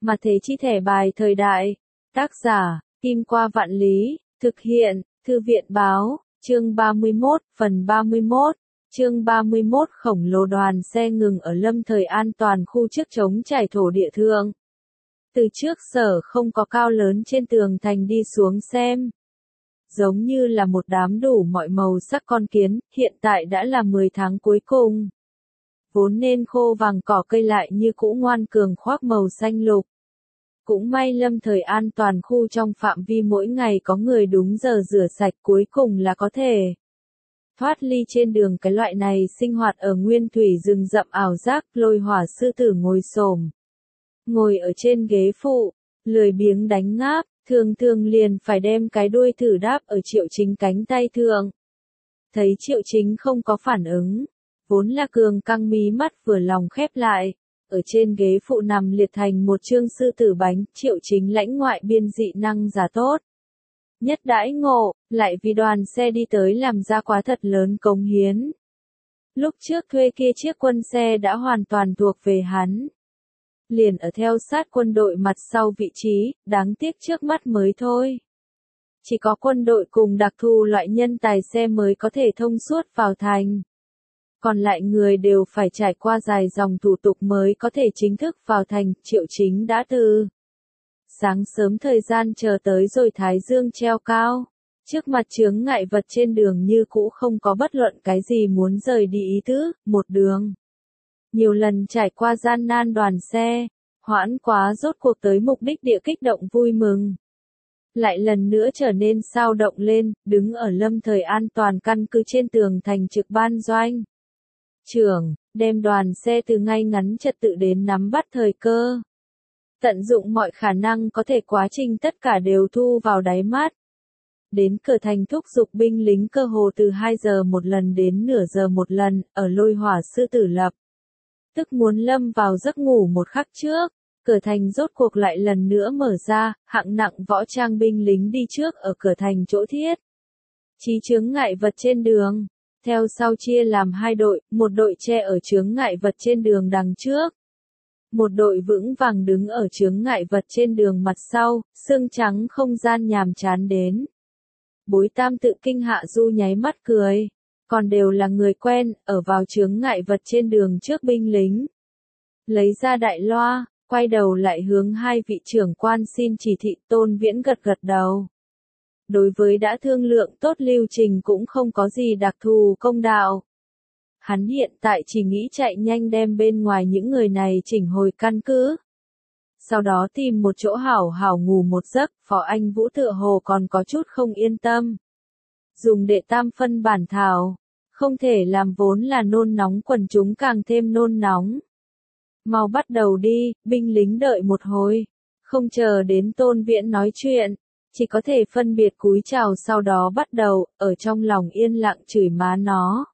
Mà thế chi thẻ bài thời đại. Tác giả, Kim Qua Vạn Lý, thực hiện, Thư viện Báo, chương 31, phần 31. Chương 31 khổng lồ đoàn xe ngừng ở lâm thời an toàn khu trước trống trải thổ địa thượng. Từ trước sở không có cao lớn trên tường thành đi xuống xem. Giống như là một đám đủ mọi màu sắc con kiến, hiện tại đã là 10 tháng cuối cùng. Vốn nên khô vàng cỏ cây lại như cũ ngoan cường khoác màu xanh lục. Cũng may lâm thời an toàn khu trong phạm vi mỗi ngày có người đúng giờ rửa sạch cuối cùng là có thể thoát ly trên đường cái loại này sinh hoạt ở nguyên thủy rừng rậm ảo giác. Lôi hỏa sư tử ngồi xổm, ngồi ở trên ghế phụ, lười biếng đánh ngáp, thường thường liền phải đem cái đuôi thử đáp ở Triệu Chính cánh tay thượng. Thấy Triệu Chính không có phản ứng, vốn là cường căng mí mắt vừa lòng khép lại, ở trên ghế phụ nằm liệt thành một chương sư tử bánh. Triệu Chính lãnh ngoại biên dị năng giả tốt nhất đãi ngộ, lại vì đoàn xe đi tới làm ra quá thật lớn cống hiến. Lúc trước thuê kia chiếc quân xe đã hoàn toàn thuộc về hắn. Liền ở theo sát quân đội mặt sau vị trí, đáng tiếc trước mắt mới thôi. Chỉ có quân đội cùng đặc thù loại nhân tài xe mới có thể thông suốt vào thành. Còn lại người đều phải trải qua dài dòng thủ tục mới có thể chính thức vào thành. Triệu Chính đã từ sáng sớm thời gian chờ tới rồi thái dương treo cao. Trước mặt chướng ngại vật trên đường như cũ không có bất luận cái gì muốn rời đi ý tứ, một đường. Nhiều lần trải qua gian nan đoàn xe, hoãn quá rốt cuộc tới mục đích địa kích động vui mừng. Lại lần nữa trở nên sao động lên, đứng ở lâm thời an toàn căn cứ trên tường thành trực ban doanh. Trưởng, đem đoàn xe từ ngay ngắn trật tự đến nắm bắt thời cơ. Tận dụng mọi khả năng có thể quá trình tất cả đều thu vào đáy mắt. Đến cửa thành thúc giục binh lính cơ hồ từ 2 giờ một lần đến nửa giờ một lần, ở lôi hỏa sư tử lập. Tức muốn lâm vào giấc ngủ một khắc trước, cửa thành rốt cuộc lại lần nữa mở ra, hạng nặng võ trang binh lính đi trước ở cửa thành chỗ thiết. Chí chướng ngại vật trên đường, theo sau chia làm 2 đội, một đội che ở chướng ngại vật trên đường đằng trước. Một đội vững vàng đứng ở chướng ngại vật trên đường mặt sau, xương trắng không gian nhàm chán đến. Bối Tam tự kinh hạ du nháy mắt cười, còn đều là người quen, ở vào chướng ngại vật trên đường trước binh lính. Lấy ra đại loa, quay đầu lại hướng 2 vị trưởng quan xin chỉ thị. Tôn Viễn gật gật đầu. Đối với đã thương lượng tốt lưu trình cũng không có gì đặc thù công đạo. Hắn hiện tại chỉ nghĩ chạy nhanh đem bên ngoài những người này chỉnh hồi căn cứ. Sau đó tìm một chỗ hảo hảo ngủ một giấc. Phó Anh Vũ tựa hồ còn có chút không yên tâm. Dùng đệ tam phân bản thảo, không thể làm vốn là nôn nóng quần chúng càng thêm nôn nóng. Mau bắt đầu đi, binh lính đợi một hồi. Không chờ đến Tôn Viễn nói chuyện, chỉ có thể phân biệt cúi chào sau đó bắt đầu, ở trong lòng yên lặng chửi má nó.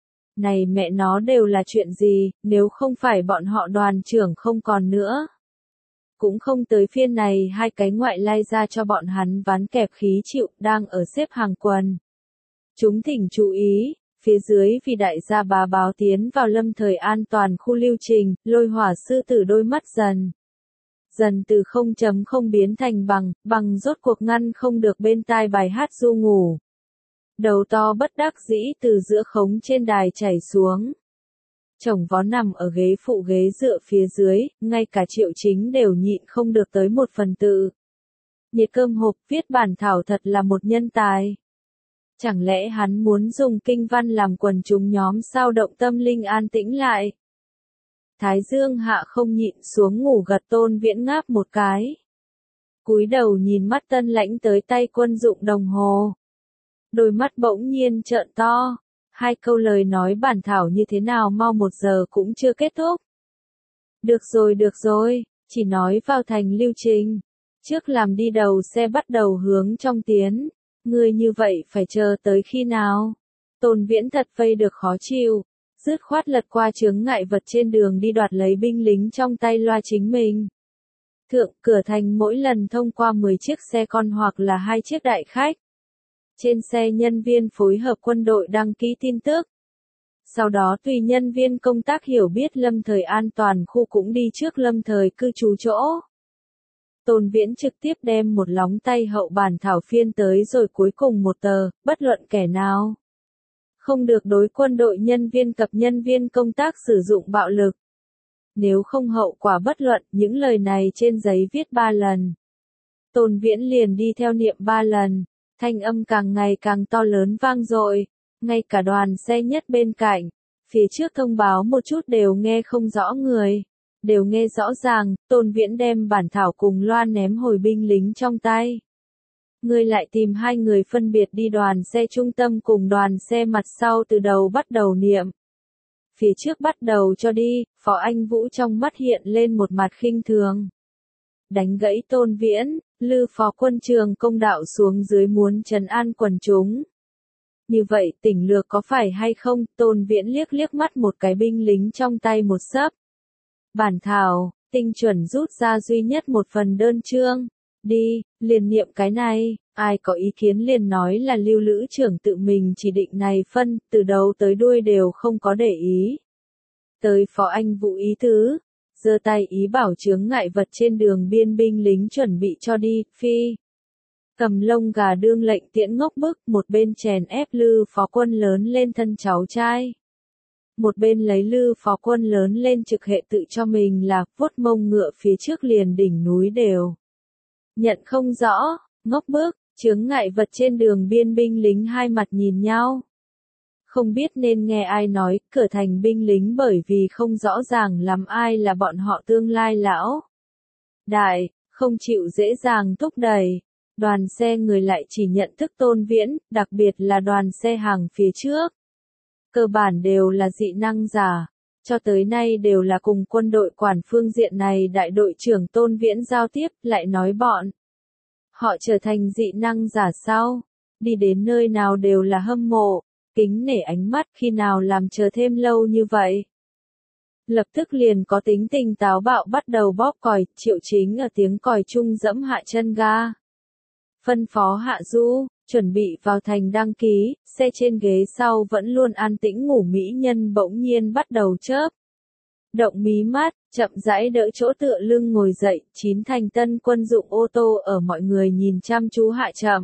Này mẹ nó đều là chuyện gì, nếu không phải bọn họ đoàn trưởng không còn nữa. Cũng không tới phiên này 2 cái ngoại lai ra cho bọn hắn ván kẹp khí chịu, đang ở xếp hàng quần. Chúng thỉnh chú ý, phía dưới vì đại gia bá báo tiến vào lâm thời an toàn khu lưu trình. Lôi hỏa sư tử đôi mắt dần từ 0.0 biến thành bằng rốt cuộc ngăn không được bên tai bài hát du ngủ. Đầu to bất đắc dĩ từ giữa khống trên đài chảy xuống. Chồng vó nằm ở ghế phụ ghế dựa phía dưới, ngay cả Triệu Chính đều nhịn không được tới một phần tự. Nhiệt cơm hộp viết bản thảo thật là một nhân tài. Chẳng lẽ hắn muốn dùng kinh văn làm quần chúng nhóm sao động tâm linh an tĩnh lại? Thái Dương hạ không nhịn xuống ngủ gật. Tôn Viễn ngáp một cái. Cúi đầu nhìn mắt tân lãnh tới tay quân dụng đồng hồ. Đôi mắt bỗng nhiên trợn to. 2 câu lời nói bản thảo như thế nào mau 1 giờ cũng chưa kết thúc. Được rồi, chỉ nói vào thành lưu trình. Trước làm đi đầu xe bắt đầu hướng trong tiến. Người như vậy phải chờ tới khi nào? Tôn Viễn thật vây được khó chịu. Dứt khoát lật qua chướng ngại vật trên đường đi đoạt lấy binh lính trong tay loa chính mình. Thượng cửa thành mỗi lần thông qua 10 chiếc xe con hoặc là 2 chiếc đại khách. Trên xe nhân viên phối hợp quân đội đăng ký tin tức. Sau đó tùy nhân viên công tác hiểu biết lâm thời an toàn khu cũng đi trước lâm thời cư trú chỗ. Tôn Viễn trực tiếp đem một lóng tay hậu bản thảo phiên tới rồi cuối cùng một tờ, bất luận kẻ nào không được đối quân đội nhân viên cập nhân viên công tác sử dụng bạo lực. Nếu không hậu quả bất luận, những lời này trên giấy viết 3 lần. Tôn Viễn liền đi theo niệm 3 lần, thanh âm càng ngày càng to lớn vang dội, ngay cả đoàn xe nhất bên cạnh, phía trước thông báo một chút đều nghe không rõ người, đều nghe rõ ràng. Tôn Viễn đem bản thảo cùng loa ném hồi binh lính trong tay. Ngươi lại tìm 2 người phân biệt đi đoàn xe trung tâm cùng đoàn xe mặt sau từ đầu bắt đầu niệm. Phía trước bắt đầu cho đi, Phó Anh Vũ trong mắt hiện lên một mặt khinh thường. Đánh gãy Tôn Viễn, Lư Phó Quân trường công đạo xuống dưới muốn trấn an quần chúng. Như vậy tỉnh lược có phải hay không? Tôn Viễn liếc liếc mắt một cái binh lính trong tay một sấp bản thảo, tinh chuẩn rút ra duy nhất một phần đơn chương. Đi, liền niệm cái này, ai có ý kiến liền nói là Lưu Lữ trưởng tự mình chỉ định này phân, từ đầu tới đuôi đều không có để ý. Tới Phó Anh Vũ ý tứ, giơ tay ý bảo chướng ngại vật trên đường biên binh lính chuẩn bị cho đi, phi. Cầm lông gà đương lệnh tiễn ngốc bức, một bên chèn ép Lư Phó Quân lớn lên thân cháu trai. Một bên lấy Lư Phó Quân lớn lên trực hệ tự cho mình là vuốt mông ngựa phía trước liền đỉnh núi đều. Nhận không rõ, ngốc bức, chướng ngại vật trên đường biên binh lính hai mặt nhìn nhau. Không biết nên nghe ai nói, cửa thành binh lính bởi vì không rõ ràng lắm ai là bọn họ tương lai lão đại, không chịu dễ dàng thúc đẩy. Đoàn xe người lại chỉ nhận thức Tôn Viễn, đặc biệt là đoàn xe hàng phía trước. Cơ bản đều là dị năng giả, cho tới nay đều là cùng quân đội quản phương diện này đại đội trưởng Tôn Viễn giao tiếp, lại nói bọn họ trở thành dị năng giả sau, đi đến nơi nào đều là hâm mộ, kính nể ánh mắt, khi nào làm chờ thêm lâu như vậy. Lập tức liền có tính tình táo bạo bắt đầu bóp còi, Triệu Chính ở tiếng còi chung dẫm hạ chân ga. Phân phó Hạ Du, chuẩn bị vào thành đăng ký, xe trên ghế sau vẫn luôn an tĩnh ngủ mỹ nhân bỗng nhiên bắt đầu chớp động mí mắt, chậm rãi đỡ chỗ tựa lưng ngồi dậy, 9 thành tân quân dụng ô tô ở mọi người nhìn chăm chú hạ chậm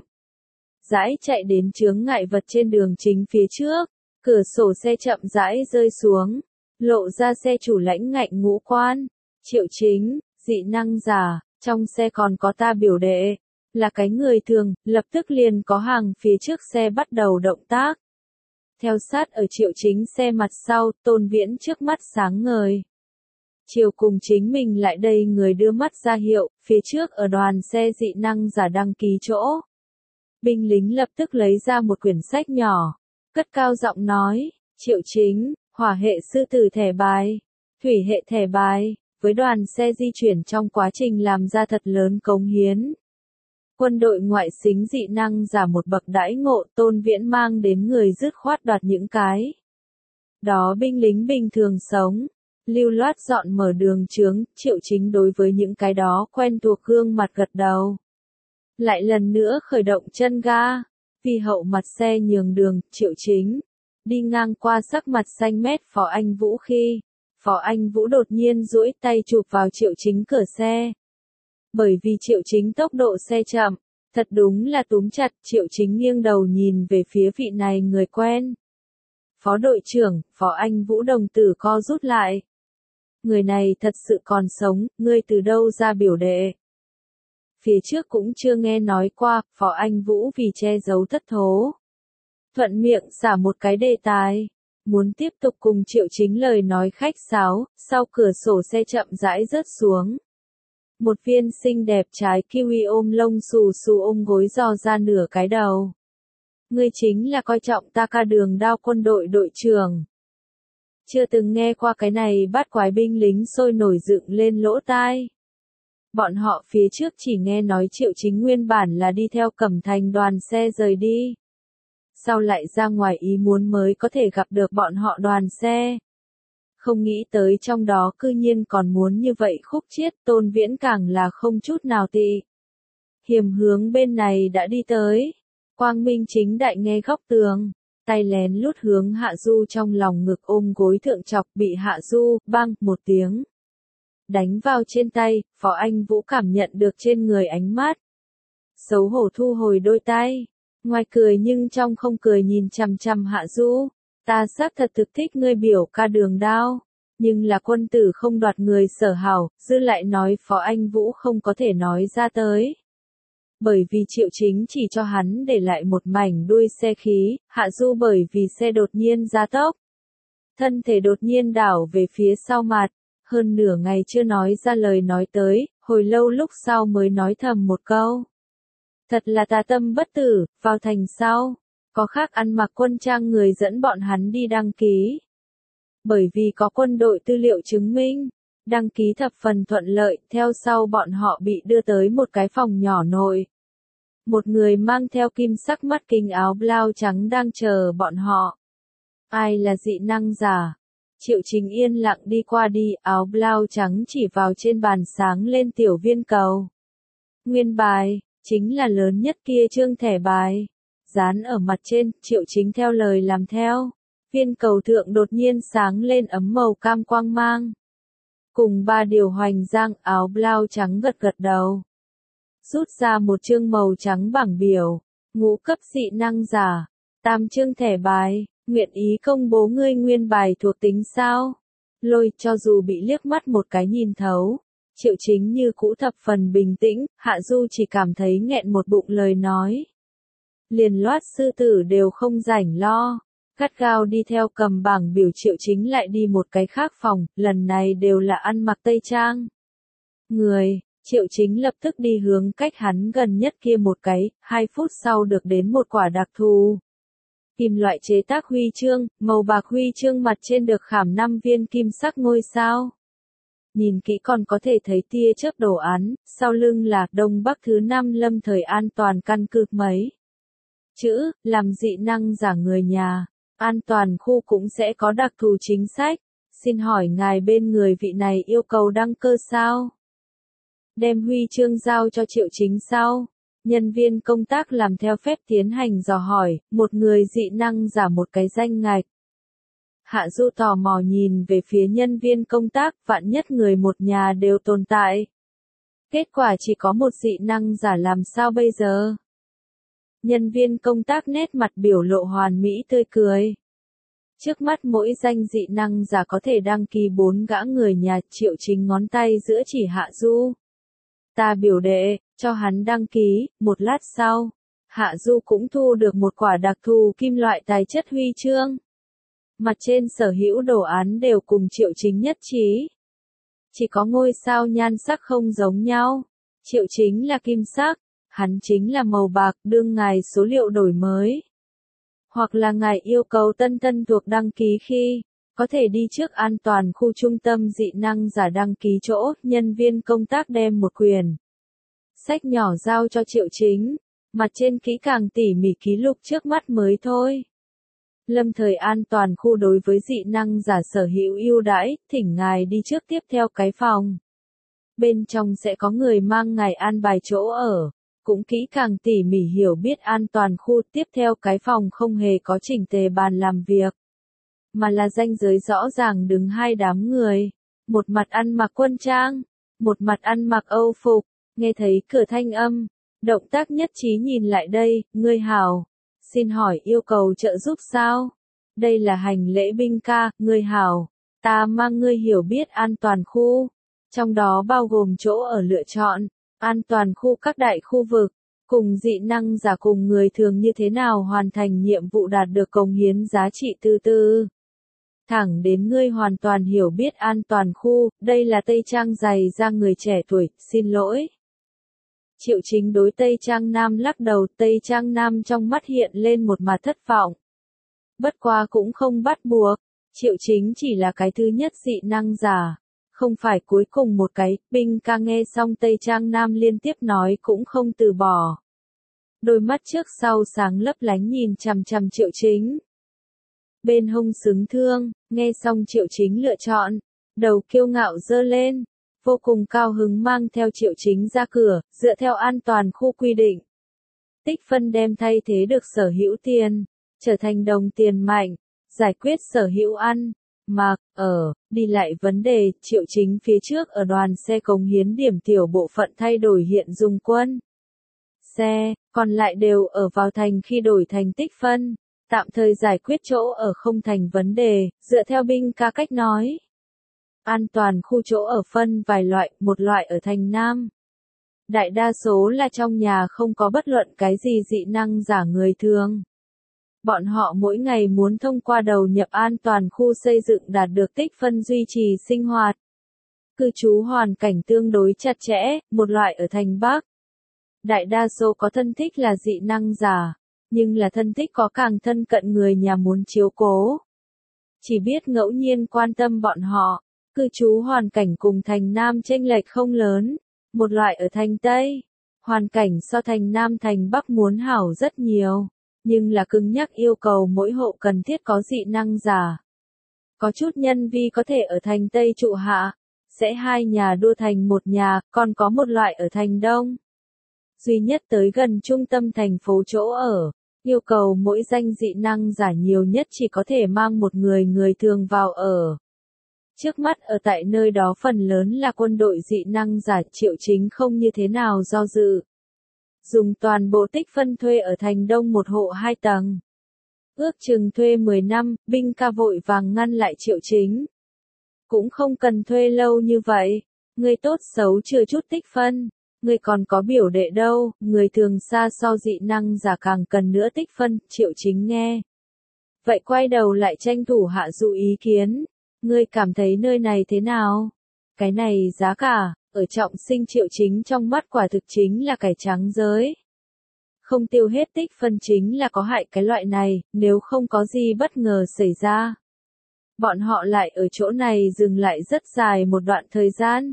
rãi chạy đến chướng ngại vật trên đường chính phía trước, cửa sổ xe chậm rãi rơi xuống, lộ ra xe chủ lãnh ngạnh ngũ quan. Triệu Chính, dị năng giả, trong xe còn có ta biểu đệ, là cái người thường, lập tức liền có hàng phía trước xe bắt đầu động tác. Theo sát ở Triệu Chính xe mặt sau, Tôn Viễn trước mắt sáng ngời. Chiều cùng chính mình lại đây người đưa mắt ra hiệu, phía trước ở đoàn xe dị năng giả đăng ký chỗ. Binh lính lập tức lấy ra một quyển sách nhỏ, cất cao giọng nói, Triệu Chính, hỏa hệ sư tử thẻ bài, thủy hệ thẻ bài, với đoàn xe di chuyển trong quá trình làm ra thật lớn cống hiến. Quân đội ngoại xính dị năng giả một bậc đãi ngộ, Tôn Viễn mang đến người dứt khoát đoạt những cái đó binh lính bình thường sống, lưu loát dọn mở đường chướng. Triệu Chính đối với những cái đó quen thuộc gương mặt gật đầu. Lại lần nữa khởi động chân ga, vì hậu mặt xe nhường đường. Triệu Chính đi ngang qua sắc mặt xanh mét Phó Anh Vũ khi Phó Anh Vũ đột nhiên duỗi tay chụp vào Triệu Chính cửa xe. Bởi vì Triệu Chính tốc độ xe chậm, thật đúng là túm chặt. Triệu Chính nghiêng đầu nhìn về phía vị này người quen. Phó đội trưởng, Phó Anh Vũ đồng tử co rút lại. Người này thật sự còn sống, ngươi từ đâu ra biểu đệ? Phía trước cũng chưa nghe nói qua, Phó Anh Vũ vì che giấu thất thố. Thuận miệng xả một cái đề tài. Muốn tiếp tục cùng Triệu Chính lời nói khách sáo, sau cửa sổ xe chậm rãi rớt xuống. Một viên xinh đẹp trái kiwi ôm lông xù xù ôm gối dò ra nửa cái đầu. Ngươi chính là coi trọng ta ca đường đao quân đội đội trưởng. Chưa từng nghe qua cái này bát quái binh lính sôi nổi dựng lên lỗ tai. Bọn họ phía trước chỉ nghe nói Triệu Chính nguyên bản là đi theo Cẩm Thành đoàn xe rời đi. Sau lại ra ngoài ý muốn mới có thể gặp được bọn họ đoàn xe. Không nghĩ tới trong đó cư nhiên còn muốn như vậy khúc chiết. Tôn Viễn càng là không chút nào tị hiềm hướng bên này đã đi tới. Quang minh chính đại nghe góc tường, tay lén lút hướng Hạ Du trong lòng ngực ôm gối thượng chọc, bị Hạ Du bang một tiếng đánh vào trên tay, Phó Anh Vũ cảm nhận được trên người ánh mắt. Xấu hổ thu hồi đôi tay, ngoài cười nhưng trong không cười nhìn chằm chằm Hạ Du. Ta xác thật thực thích ngươi biểu ca Đường Đao, nhưng là quân tử không đoạt người sở hảo, dư lại nói Phó Anh Vũ không có thể nói ra tới. Bởi vì Triệu Chính chỉ cho hắn để lại một mảnh đuôi xe khí, Hạ Du bởi vì xe đột nhiên gia tốc. Thân thể đột nhiên đảo về phía sau mặt, hơn nửa ngày chưa nói ra lời nói tới, hồi lâu lúc sau mới nói thầm một câu. Thật là tà tâm bất tử, vào thành sau, có khác ăn mặc quân trang người dẫn bọn hắn đi đăng ký. Bởi vì có quân đội tư liệu chứng minh, đăng ký thập phần thuận lợi, theo sau bọn họ bị đưa tới một cái phòng nhỏ nội. Một người mang theo kim sắc mắt kính áo blau trắng đang chờ bọn họ. Ai là dị năng giả? Triệu Chính yên lặng đi qua đi, áo blau trắng chỉ vào trên bàn sáng lên tiểu viên cầu. Nguyên bài, chính là lớn nhất kia trương thẻ bài. Dán ở mặt trên, Triệu Chính theo lời làm theo. Viên cầu thượng đột nhiên sáng lên ấm màu cam quang mang. Cùng ba điều hoành giang, áo blau trắng gật gật đầu. Rút ra một chương màu trắng bảng biểu. Ngũ cấp dị năng giả. 8 chương thẻ bài. Nguyện ý công bố ngươi nguyên bài thuộc tính sao? Lôi, cho dù bị liếc mắt một cái nhìn thấu. Triệu Chính như cũ thập phần bình tĩnh, Hạ Du chỉ cảm thấy nghẹn một bụng lời nói. Liền loát sư tử đều không rảnh lo. Gắt gao đi theo cầm bảng biểu Triệu Chính lại đi một cái khác phòng, lần này đều là ăn mặc tây trang. Người, Triệu Chính lập tức đi hướng cách hắn gần nhất kia một cái, 2 phút sau được đến một quả đặc thù. Kim loại chế tác huy chương, màu bạc huy chương mặt trên được khảm 5 viên kim sắc ngôi sao. Nhìn kỹ còn có thể thấy tia chớp đồ án, sau lưng là Đông Bắc thứ 5 Lâm Thời An Toàn căn cứ mấy. Chữ, làm dị năng giả người nhà, an toàn khu cũng sẽ có đặc thù chính sách. Xin hỏi ngài bên người vị này yêu cầu đăng cơ sao? Đem huy chương giao cho Triệu Chính sau. Nhân viên công tác làm theo phép tiến hành dò hỏi, một người dị năng giả một cái danh ngạch. Hạ Du tò mò nhìn về phía nhân viên công tác, vạn nhất người một nhà đều tồn tại. Kết quả chỉ có một dị năng giả làm sao bây giờ? Nhân viên công tác nét mặt biểu lộ hoàn mỹ tươi cười. Trước mắt mỗi danh dị năng giả có thể đăng ký 4 gã người nhà, Triệu Chính ngón tay giữa chỉ Hạ Du. Ta biểu đệ, cho hắn đăng ký, một lát sau. Hạ Du cũng thu được một quả đặc thù kim loại tài chất huy chương. Mặt trên sở hữu đồ án đều cùng Triệu Chính nhất trí. Chỉ có ngôi sao nhan sắc không giống nhau. Triệu Chính là kim sắc, hắn chính là màu bạc, đương ngài số liệu đổi mới. Hoặc là ngài yêu cầu tân thuộc đăng ký khi, có thể đi trước an toàn khu trung tâm dị năng giả đăng ký chỗ, nhân viên công tác đem một quyền. Sách nhỏ giao cho Triệu Chính, mặt trên kỹ càng tỉ mỉ ký lục trước mắt mới thôi. Lâm Thời An Toàn khu đối với dị năng giả sở hữu ưu đãi, thỉnh ngài đi trước tiếp theo cái phòng. Bên trong sẽ có người mang ngài an bài chỗ ở, cũng kỹ càng tỉ mỉ hiểu biết an toàn khu tiếp theo cái phòng không hề có chỉnh tề bàn làm việc. Mà là ranh giới rõ ràng đứng 2 đám người, một mặt ăn mặc quân trang, một mặt ăn mặc Âu phục, nghe thấy cửa thanh âm, động tác nhất trí nhìn lại đây, ngươi hảo, xin hỏi yêu cầu trợ giúp sao? Đây là hành lễ binh ca, ngươi hảo, ta mang ngươi hiểu biết an toàn khu, trong đó bao gồm chỗ ở lựa chọn, an toàn khu các đại khu vực, cùng dị năng giả cùng người thường như thế nào hoàn thành nhiệm vụ đạt được cống hiến giá trị từ từ. Thẳng đến ngươi hoàn toàn hiểu biết an toàn khu, đây là Tây Trang dày ra người trẻ tuổi, xin lỗi. Triệu Chính đối Tây Trang Nam lắc đầu, Tây Trang Nam trong mắt hiện lên một mặt thất vọng. Bất qua cũng không bắt buộc, Triệu Chính chỉ là cái thứ nhất dị năng giả, không phải cuối cùng một cái, binh ca nghe xong Tây Trang Nam liên tiếp nói cũng không từ bỏ. Đôi mắt trước sau sáng lấp lánh nhìn chằm chằm Triệu Chính. Bên hông xứng thương, nghe xong Triệu Chính lựa chọn, đầu kiêu ngạo dơ lên, vô cùng cao hứng mang theo Triệu Chính ra cửa, dựa theo an toàn khu quy định. Tích phân đem thay thế được sở hữu tiền, trở thành đồng tiền mạnh, giải quyết sở hữu ăn, đi lại vấn đề, Triệu Chính phía trước ở đoàn xe cống hiến điểm tiểu bộ phận thay đổi hiện dùng quân xe, còn lại đều ở vào thành khi đổi thành tích phân, tạm thời giải quyết chỗ ở không thành vấn đề, dựa theo binh ca cách nói. An toàn khu chỗ ở phân vài loại, một loại ở thành Nam. Đại đa số là trong nhà không có bất luận cái gì dị năng giả người thường. Bọn họ mỗi ngày muốn thông qua đầu nhập an toàn khu xây dựng đạt được tích phân duy trì sinh hoạt. Cư trú hoàn cảnh tương đối chặt chẽ, một loại ở thành Bắc. Đại đa số có thân thích là dị năng giả, nhưng là thân thích có càng thân cận người nhà muốn chiếu cố. Chỉ biết ngẫu nhiên quan tâm bọn họ, cư trú hoàn cảnh cùng thành Nam chênh lệch không lớn, một loại ở thành Tây. Hoàn cảnh so thành Nam thành Bắc muốn hảo rất nhiều, nhưng là cứng nhắc yêu cầu mỗi hộ cần thiết có dị năng giả. Có chút nhân vi có thể ở thành Tây trụ hạ, sẽ hai nhà đua thành một nhà, còn có một loại ở thành Đông. Duy nhất tới gần trung tâm thành phố chỗ ở, yêu cầu mỗi danh dị năng giả nhiều nhất chỉ có thể mang một người thường vào ở. Trước mắt ở tại nơi đó phần lớn là quân đội dị năng giả, Triệu Chính không như thế nào do dự. Dùng toàn bộ tích phân thuê ở thành Đông một hộ 2 tầng. Ước chừng thuê 10 năm, binh ca vội vàng ngăn lại Triệu Chính. Cũng không cần thuê lâu như vậy, người tốt xấu chưa chút tích phân, người còn có biểu đệ đâu, người thường xa so dị năng giả càng cần nữa tích phân, Triệu Chính nghe. Vậy quay đầu lại tranh thủ hạ dụ ý kiến, ngươi cảm thấy nơi này thế nào? Cái này giá cả, ở Trọng Sinh Triệu Chính trong mắt quả thực chính là cải trắng giới. Không tiêu hết tích phân chính là có hại cái loại này, nếu không có gì bất ngờ xảy ra. Bọn họ lại ở chỗ này dừng lại rất dài một đoạn thời gian.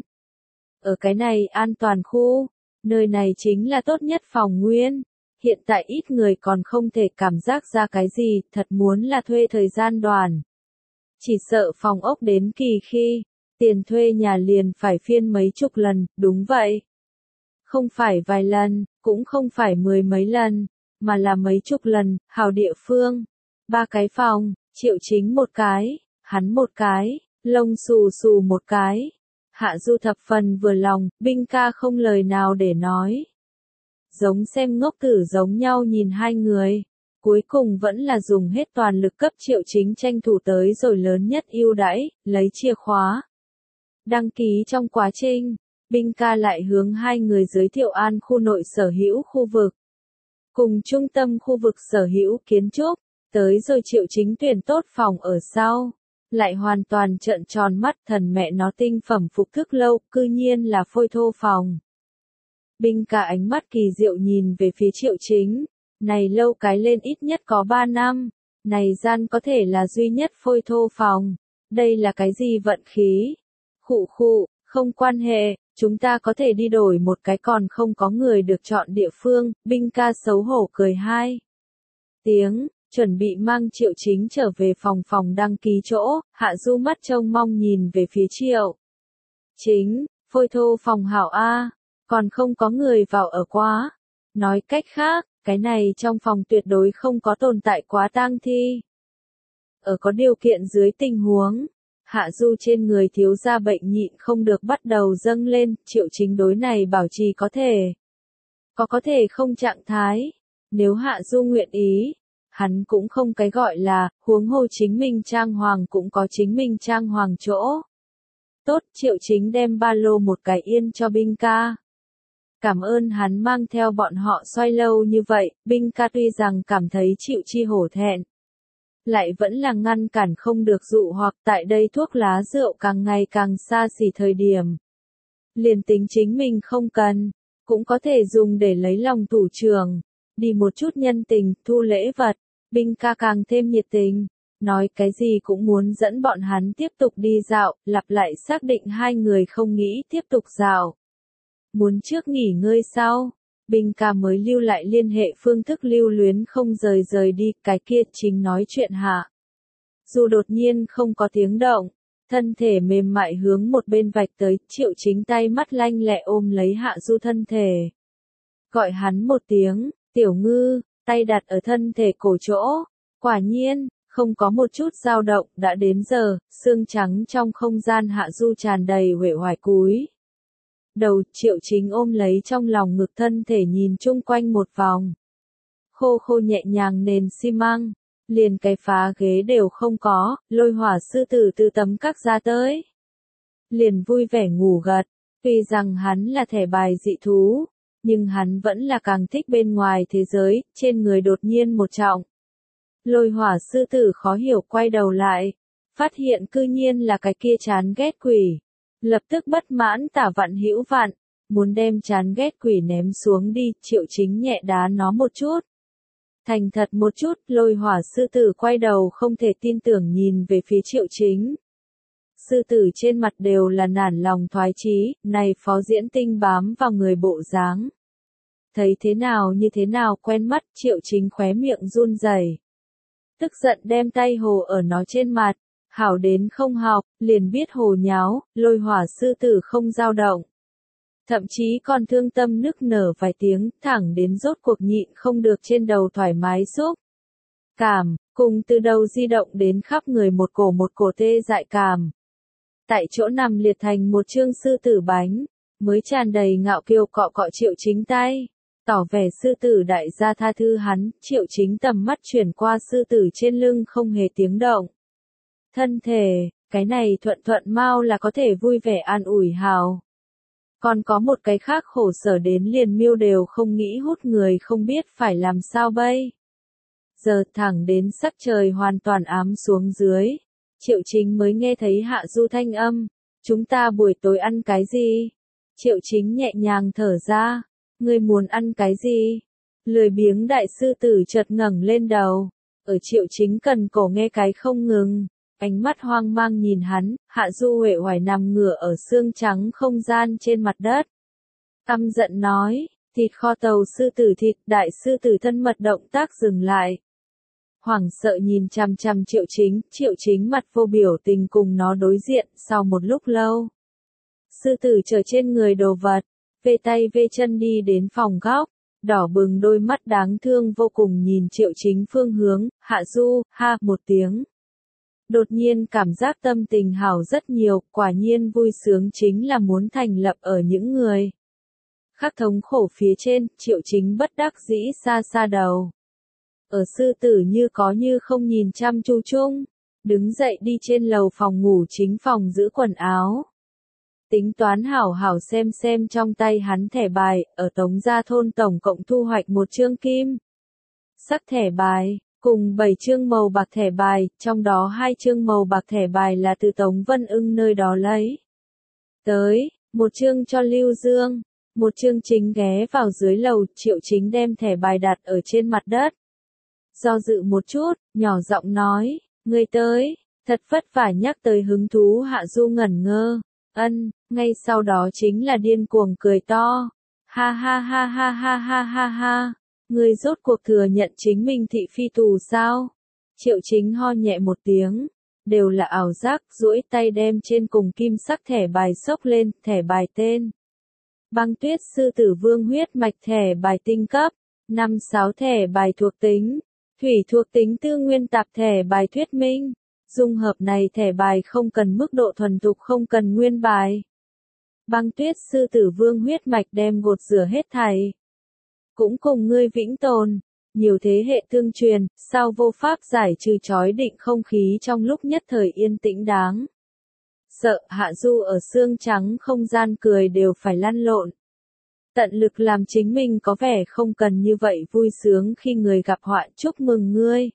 Ở cái này an toàn khu, nơi này chính là tốt nhất phòng nguyên. Hiện tại ít người còn không thể cảm giác ra cái gì, thật muốn là thuê thời gian đoàn. Chỉ sợ phòng ốc đến kỳ khi, tiền thuê nhà liền phải phiên mấy chục lần, đúng vậy. Không phải vài lần, cũng không phải 10 mấy lần, mà là mấy chục lần, hào địa phương. 3 cái phòng, Triệu Chính một cái, hắn một cái, lông xù xù một cái. Hạ Du thập phần vừa lòng, binh ca không lời nào để nói. Giống xem ngốc tử giống nhau nhìn hai người. Cuối cùng vẫn là dùng hết toàn lực cấp Triệu Chính tranh thủ tới rồi lớn nhất ưu đãi, lấy chìa khóa. Đăng ký trong quá trình, binh ca lại hướng hai người giới thiệu an khu nội sở hữu khu vực. Cùng trung tâm khu vực sở hữu kiến trúc, tới rồi Triệu Chính tuyển tốt phòng ở sau. Lại hoàn toàn trợn tròn mắt, thần mẹ nó tinh phẩm phục thức lâu, cư nhiên là phôi thô phòng. Binh ca ánh mắt kỳ diệu nhìn về phía Triệu Chính. Này lâu cái lên ít nhất có 3 năm, này gian có thể là duy nhất phôi thô phòng, đây là cái gì vận khí? Khụ, không quan hệ, chúng ta có thể đi đổi một cái còn không có người được chọn địa phương, binh ca xấu hổ cười 2 tiếng, chuẩn bị mang Triệu Chính trở về phòng đăng ký chỗ, Hạ Du mắt trông mong nhìn về phía Triệu Chính, phôi thô phòng hảo A, còn không có người vào ở quá, nói cách khác, cái này trong phòng tuyệt đối không có tồn tại quá tang thi. Ở có điều kiện dưới tình huống, Hạ Du trên người thiếu gia bệnh nhịn không được bắt đầu dâng lên, Triệu Chính đối này bảo trì có thể không trạng thái. Nếu Hạ Du nguyện ý, hắn cũng không cái gọi là, huống hồ chính mình trang hoàng cũng có chính mình trang hoàng chỗ. Tốt, Triệu Chính đem ba lô một cái yên cho binh ca. Cảm ơn hắn mang theo bọn họ xoay lâu như vậy, binh ca tuy rằng cảm thấy chịu chi hổ thẹn. Lại vẫn là ngăn cản không được dụ hoặc tại đây thuốc lá rượu càng ngày càng xa xỉ thời điểm. Liền tính chính mình không cần, cũng có thể dùng để lấy lòng thủ trưởng, đi một chút nhân tình, thu lễ vật, binh ca càng thêm nhiệt tình, nói cái gì cũng muốn dẫn bọn hắn tiếp tục đi dạo, lặp lại xác định hai người không nghĩ tiếp tục dạo. Muốn trước nghỉ ngơi sau, binh ca mới lưu lại liên hệ phương thức lưu luyến không rời đi, cái kia chính nói chuyện hạ. Dù đột nhiên không có tiếng động, thân thể mềm mại hướng một bên vạch tới, Triệu Chính tay mắt lanh lẹ ôm lấy Hạ Du thân thể. Gọi hắn một tiếng, tiểu ngư, tay đặt ở thân thể cổ chỗ, quả nhiên, Không có một chút dao động, đã đến giờ, xương trắng trong không gian Hạ Du tràn đầy uể oải cúi. Đầu Triệu Chính ôm lấy trong lòng ngực thân thể nhìn chung quanh một vòng. Khô khô nhẹ nhàng nền xi măng, liền cái phá ghế đều không có, Lôi Hỏa sư tử từ tấm các ra tới. Liền vui vẻ ngủ gật, tuy rằng hắn là thẻ bài dị thú, nhưng hắn vẫn là càng thích bên ngoài thế giới, trên người đột nhiên một trọng. Lôi Hỏa sư tử khó hiểu quay đầu lại, phát hiện cư nhiên là cái kia chán ghét quỷ. Lập tức bất mãn tả Vạn Hữu Vạn, muốn đem chán ghét quỷ ném xuống đi, Triệu Chính nhẹ đá nó một chút. Thành thật một chút, Lôi Hỏa sư tử quay đầu không thể tin tưởng nhìn về phía Triệu Chính. Sư tử trên mặt đều là nản lòng thoái chí, này phó diễn tinh bám vào người bộ dáng. Thấy thế nào như thế nào quen mắt, Triệu Chính khóe miệng run rẩy. Tức giận đem tay hồ ở nó trên mặt, hảo đến không học, liền biết hồ nháo, Lôi Hỏa sư tử không dao động. Thậm chí còn thương tâm nức nở vài tiếng, thẳng đến rốt cuộc nhịn không được trên đầu thoải mái xúc. Cảm, cùng từ đầu di động đến khắp người một cổ tê dại cảm. Tại chỗ nằm liệt thành một chương sư tử bánh, mới tràn đầy ngạo kiêu cọ cọ Triệu Chính tay. Tỏ vẻ sư tử đại gia tha thứ hắn, Triệu Chính tầm mắt chuyển qua sư tử trên lưng không hề tiếng động. Thân thể, cái này thuận thuận mau là có thể vui vẻ an ủi hào. Còn có một cái khác khổ sở đến liền miêu đều không nghĩ hút người không biết phải làm sao bây. Giờ thẳng đến sắc trời hoàn toàn ám xuống dưới. Triệu Chính mới nghe thấy Hạ Du thanh âm. Chúng ta buổi tối ăn cái gì? Triệu Chính nhẹ nhàng thở ra. Ngươi muốn ăn cái gì? Lười biếng đại sư tử chợt ngẩng lên đầu. Ở Triệu Chính cần cổ nghe cái không ngừng. Ánh mắt hoang mang nhìn hắn, Hạ Du uể oải nằm ngửa ở xương trắng không gian trên mặt đất. Căm giận nói, thịt kho tàu sư tử thịt, đại sư tử thân mật động tác dừng lại. Hoảng sợ nhìn chằm chằm Triệu Chính mặt vô biểu tình cùng nó đối diện, sau một lúc lâu. Sư tử trở trên người đồ vật, vê tay vê chân đi đến phòng góc, đỏ bừng đôi mắt đáng thương vô cùng nhìn Triệu Chính phương hướng, Hạ Du, ha, một tiếng. Đột nhiên cảm giác tâm tình hảo rất nhiều, quả nhiên vui sướng chính là muốn thành lập ở những người. Khắc thống khổ phía trên, Triệu Chính bất đắc dĩ xa xa đầu. Ở sư tử như có như không nhìn chăm chú chung, đứng dậy đi trên lầu phòng ngủ chính phòng giữ quần áo. Tính toán hảo hảo xem trong tay hắn thẻ bài, ở Tống Gia Thôn tổng cộng thu hoạch một chương kim. Sắc thẻ bài. Cùng 7 chương màu bạc thẻ bài, trong đó 2 chương màu bạc thẻ bài là từ Tống Vân Ưng nơi đó lấy. Tới, một chương cho Lưu Dương, một chương chính ghé vào dưới lầu, Triệu Chính đem thẻ bài đặt ở trên mặt đất. Do dự một chút, nhỏ giọng nói, ngươi tới, thật vất vả nhắc tới hứng thú Hạ Du ngẩn ngơ, ngay sau đó chính là điên cuồng cười to, ha ha ha ha ha ha ha ha. Ngươi rốt cuộc thừa nhận chính mình thị phi tù sao? Triệu Chính ho nhẹ một tiếng, đều là ảo giác, duỗi tay đem trên cùng kim sắc thẻ bài xốc lên, thẻ bài tên. Băng Tuyết sư tử vương huyết mạch thẻ bài tinh cấp, 5-6 thẻ bài thuộc tính, thủy thuộc tính tư nguyên tạp thẻ bài thuyết minh. Dung hợp này thẻ bài không cần mức độ thuần thục không cần nguyên bài. Băng Tuyết sư tử vương huyết mạch đem gột rửa hết thảy. Cũng cùng ngươi vĩnh tồn, nhiều thế hệ tương truyền, sao vô pháp giải trừ trói định không khí trong lúc nhất thời yên tĩnh đáng. Sợ Hạ Du ở xương trắng không gian cười đều phải lăn lộn. Tận lực làm chính mình có vẻ không cần như vậy vui sướng khi người gặp họa, chúc mừng ngươi.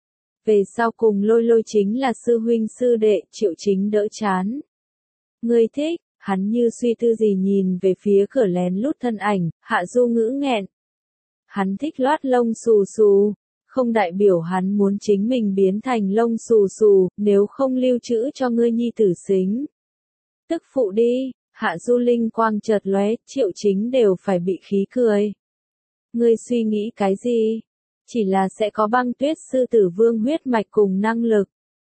Về sau cùng Lôi chính là sư huynh sư đệ, Triệu Chính đỡ chán. Ngươi thích, hắn như suy tư gì nhìn về phía cửa lén lút thân ảnh, Hạ Du ngữ nghẹn. Hắn thích loát lông xù xù, không đại biểu hắn muốn chính mình biến thành lông xù xù, nếu không lưu trữ cho ngươi nhi tử xính. Tức phụ đi, Hạ Du linh quang chợt lóe, Triệu Chính đều phải bị khí cười. Ngươi suy nghĩ cái gì? Chỉ là sẽ có Băng Tuyết sư tử vương huyết mạch cùng năng lực.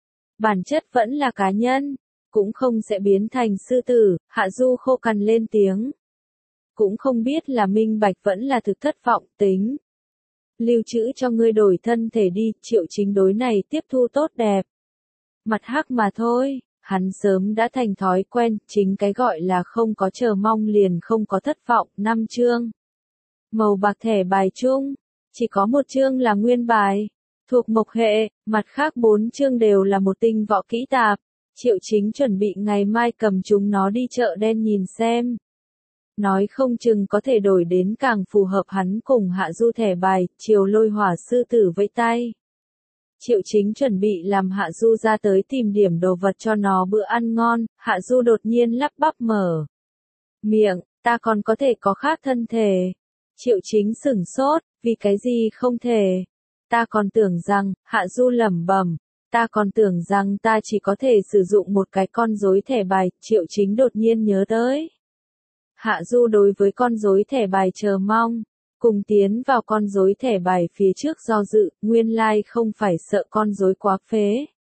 Bản chất vẫn là cá nhân, cũng không sẽ biến thành sư tử, Hạ Du khô cằn lên tiếng. Cũng không biết là minh bạch vẫn là thực thất vọng tính. Lưu trữ cho ngươi đổi thân thể đi, Triệu Chính đối này tiếp thu tốt đẹp. Mặt hắc mà thôi, hắn sớm đã thành thói quen, chính cái gọi là không có chờ mong liền không có thất vọng. 5 chương. Màu bạc thẻ bài chung, chỉ có một chương là nguyên bài, thuộc mộc hệ, mặt khác 4 chương đều là một tinh võ kỹ tạp. Triệu Chính chuẩn bị ngày mai cầm chúng nó đi chợ đen nhìn xem. Nói không chừng có thể đổi đến càng phù hợp hắn cùng Hạ Du thẻ bài, chiều lôi hỏa sư tử vẫy tay. Triệu Chính chuẩn bị làm Hạ Du ra tới tìm điểm đồ vật cho nó bữa ăn ngon, Hạ Du đột nhiên lắp bắp mở miệng, ta còn có thể có khác thân thể. Triệu Chính sửng sốt, vì cái gì không thể? Ta còn tưởng rằng, Hạ Du lẩm bẩm, ta còn tưởng rằng ta chỉ có thể sử dụng một cái con rối thẻ bài, Triệu Chính đột nhiên nhớ tới. Hạ Du đối với con rối thẻ bài chờ mong, cùng tiến vào con rối thẻ bài phía trước do dự, nguyên lai không phải sợ con rối quá phế,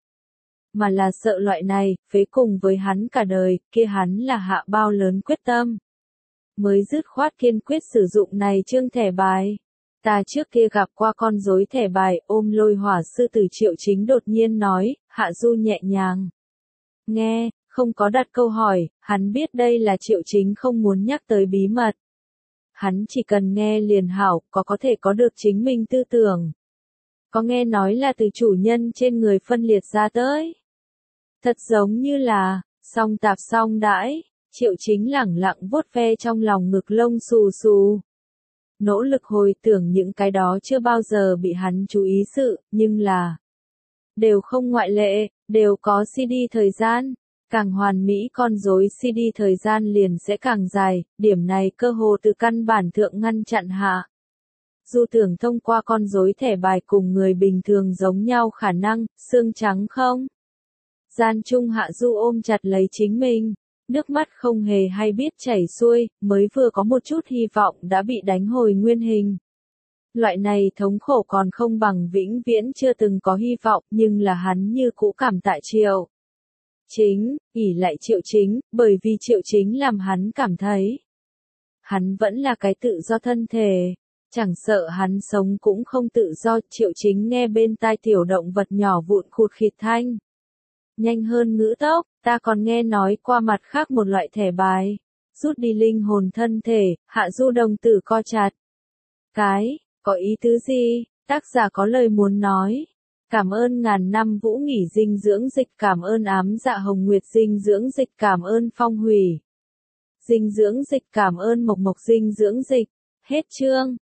mà là sợ loại này, phế cùng với hắn cả đời, kia hắn là hạ bao lớn quyết tâm. Mới dứt khoát kiên quyết sử dụng này chương thẻ bài. Ta trước kia gặp qua con rối thẻ bài ôm lôi hỏa sư tử, Triệu Chính đột nhiên nói, Hạ Du nhẹ nhàng nghe, không có đặt câu hỏi, hắn biết đây là Triệu Chính không muốn nhắc tới bí mật. Hắn chỉ cần nghe liền hảo, có thể có được chính mình tư tưởng. Có nghe nói là từ chủ nhân trên người phân liệt ra tới. Thật giống như là, song tạp song đãi, Triệu Chính lẳng lặng vuốt ve trong lòng ngực lông xù xù. Nỗ lực hồi tưởng những cái đó chưa bao giờ bị hắn chú ý sự, nhưng là đều không ngoại lệ, đều có CD thời gian. Càng hoàn mỹ con rối CD thời gian liền sẽ càng dài, điểm này cơ hồ từ căn bản thượng ngăn chặn hạ. Du tưởng thông qua con rối thẻ bài cùng người bình thường giống nhau khả năng, xương trắng không? Gian Trung Hạ Du ôm chặt lấy chính mình, nước mắt không hề hay biết chảy xuôi, mới vừa có một chút hy vọng đã bị đánh hồi nguyên hình. Loại này thống khổ còn không bằng vĩnh viễn chưa từng có hy vọng, nhưng là hắn như cũ cảm tạ Triệu Chính, ỷ lại Triệu Chính, bởi vì Triệu Chính làm hắn cảm thấy hắn vẫn là cái tự do thân thể, chẳng sợ hắn sống cũng không tự do. Triệu Chính nghe bên tai tiểu động vật nhỏ vụn khụt khịt thanh. Nhanh hơn ngữ tốc, ta còn nghe nói qua mặt khác một loại thẻ bài, rút đi linh hồn thân thể. Hạ Du đồng tử co chặt. Có ý tứ gì? Tác giả có lời muốn nói. Cảm ơn ngàn năm vũ nghỉ dinh dưỡng dịch, cảm ơn ám dạ hồng nguyệt dinh dưỡng dịch, cảm ơn phong hủy dinh dưỡng dịch, cảm ơn mộc mộc dinh dưỡng dịch. Hết chương.